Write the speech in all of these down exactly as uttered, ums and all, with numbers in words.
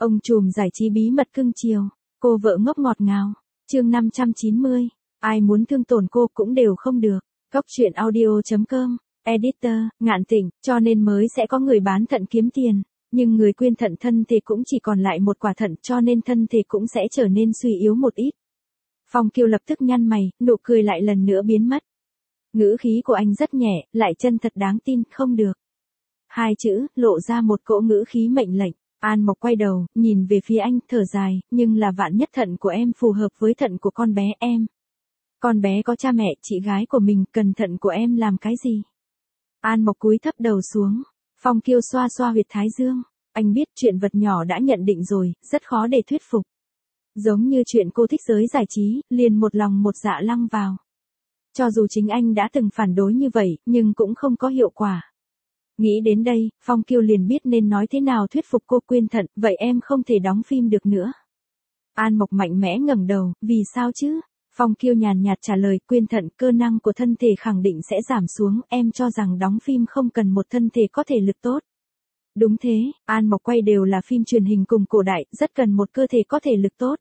Ông trùm giải trí bí mật cưng chiều, cô vợ ngốc ngọt ngào. Chương năm trăm chín mươi. Ai muốn thương tổn cô cũng đều không được. Góc truyện audio chấm com. Editor, Ngạn Tịnh, cho nên mới sẽ có người bán thận kiếm tiền. Nhưng người quyên thận thân thể cũng chỉ còn lại một quả thận, cho nên thân thể cũng sẽ trở nên suy yếu một ít. Phong Kiêu lập tức nhăn mày, nụ cười lại lần nữa biến mất. Ngữ khí của anh rất nhẹ, lại chân thật đáng tin, không được. Hai chữ, lộ ra một cỗ ngữ khí mệnh lệnh. An Mộc quay đầu, nhìn về phía anh, thở dài, nhưng là vạn nhất thận của em phù hợp với thận của con bé em. Con bé có cha mẹ, chị gái của mình, cần thận của em làm cái gì? An Mộc cúi thấp đầu xuống. Phong Kiêu xoa xoa huyệt thái dương. Anh biết chuyện vật nhỏ đã nhận định rồi, rất khó để thuyết phục. Giống như chuyện cô thích giới giải trí, liền một lòng một dạ lăng vào. Cho dù chính anh đã từng phản đối như vậy, nhưng cũng không có hiệu quả. Nghĩ đến đây, Phong Kiêu liền biết nên nói thế nào thuyết phục cô quyên thận, vậy em không thể đóng phim được nữa. An Mộc mạnh mẽ ngẩng đầu, vì sao chứ? Phong Kiêu nhàn nhạt trả lời, quyên thận, cơ năng của thân thể khẳng định sẽ giảm xuống, em cho rằng đóng phim không cần một thân thể có thể lực tốt. Đúng thế, An Mộc quay đều là phim truyền hình cùng cổ đại, rất cần một cơ thể có thể lực tốt.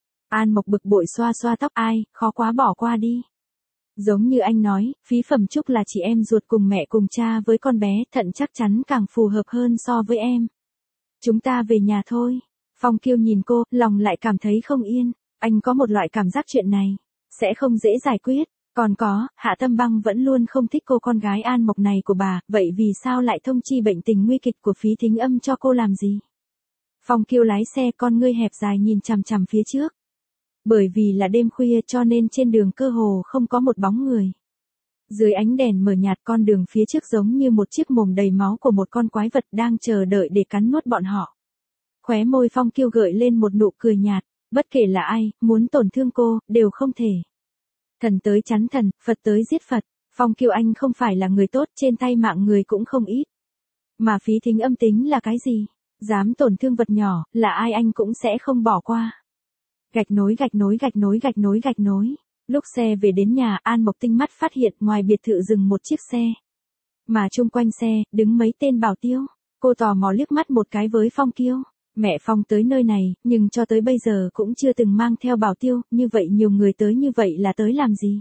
An Mộc bực bội xoa xoa tóc, ai, khó quá bỏ qua đi. Giống như anh nói, Phí Phẩm Trúc là chị em ruột cùng mẹ cùng cha với con bé, thận chắc chắn càng phù hợp hơn so với em. Chúng ta về nhà thôi. Phong Kiêu nhìn cô, lòng lại cảm thấy không yên. Anh có một loại cảm giác chuyện này sẽ không dễ giải quyết. Còn có, Hạ Tâm Băng vẫn luôn không thích cô con gái An Mộc này của bà, vậy vì sao lại thông chi bệnh tình nguy kịch của Phí Thính Âm cho cô làm gì? Phong Kiêu lái xe, con ngươi hẹp dài nhìn chằm chằm phía trước. Bởi vì là đêm khuya cho nên trên đường cơ hồ không có một bóng người. Dưới ánh đèn mờ nhạt, con đường phía trước giống như một chiếc mồm đầy máu của một con quái vật đang chờ đợi để cắn nuốt bọn họ. Khóe môi Phong Kiêu gợi lên một nụ cười nhạt, bất kể là ai, muốn tổn thương cô, đều không thể. Thần tới chắn thần, Phật tới giết Phật. Phong Kiêu anh không phải là người tốt, trên tay mạng người cũng không ít. Mà Phí Thính Âm tính là cái gì? Dám tổn thương vật nhỏ, là ai anh cũng sẽ không bỏ qua. Gạch nối gạch nối gạch nối gạch nối gạch nối. Lúc xe về đến nhà, An Mộc tinh mắt phát hiện ngoài biệt thự dừng một chiếc xe. Mà chung quanh xe, đứng mấy tên bảo tiêu. Cô tò mò liếc mắt một cái với Phong Kiêu. Mẹ Phong tới nơi này, nhưng cho tới bây giờ cũng chưa từng mang theo bảo tiêu, như vậy nhiều người tới như vậy là tới làm gì?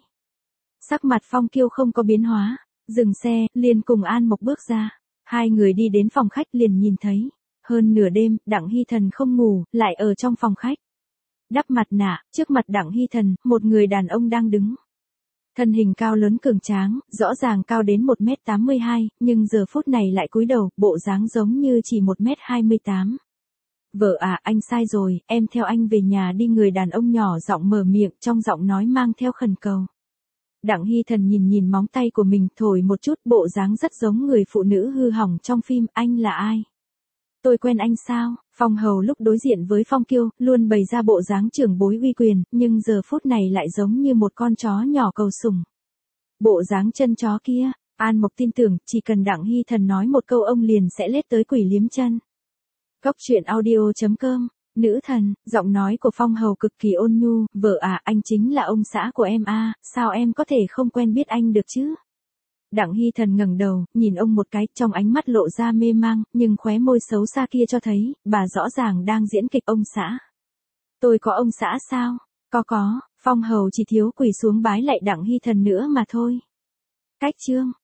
Sắc mặt Phong Kiêu không có biến hóa. Dừng xe, liền cùng An Mộc bước ra. Hai người đi đến phòng khách liền nhìn thấy. Hơn nửa đêm, Đặng Hy Thần không ngủ, lại ở trong phòng khách. Đắp mặt nạ, trước mặt Đặng Hy Thần, một người đàn ông đang đứng. Thân hình cao lớn cường tráng, rõ ràng cao đến một mét tám mươi hai, nhưng giờ phút này lại cúi đầu, bộ dáng giống như chỉ một mét hai mươi tám. Vợ à, anh sai rồi, em theo anh về nhà đi, người đàn ông nhỏ giọng mở miệng, trong giọng nói mang theo khẩn cầu. Đặng Hy Thần nhìn nhìn móng tay của mình, thổi một chút, bộ dáng rất giống người phụ nữ hư hỏng trong phim, anh là ai? Tôi quen anh sao? Phong Hầu lúc đối diện với Phong Kiêu, luôn bày ra bộ dáng trưởng bối uy quyền, nhưng giờ phút này lại giống như một con chó nhỏ cầu sủng. Bộ dáng chân chó kia, An Mộc tin tưởng, chỉ cần Đặng Hy Thần nói một câu ông liền sẽ lết tới quỷ liếm chân. Góc truyện audio chấm com. Nữ thần, giọng nói của Phong Hầu cực kỳ ôn nhu, vợ à, anh chính là ông xã của em a, sao em có thể không quen biết anh được chứ? Đặng Hy Thần ngẩng đầu, nhìn ông một cái, trong ánh mắt lộ ra mê mang, nhưng khóe môi xấu xa kia cho thấy, bà rõ ràng đang diễn kịch ông xã. Tôi có ông xã sao? Có có, Phong Hầu chỉ thiếu quỳ xuống bái lạy Đặng Hy Thần nữa mà thôi. Cách chương.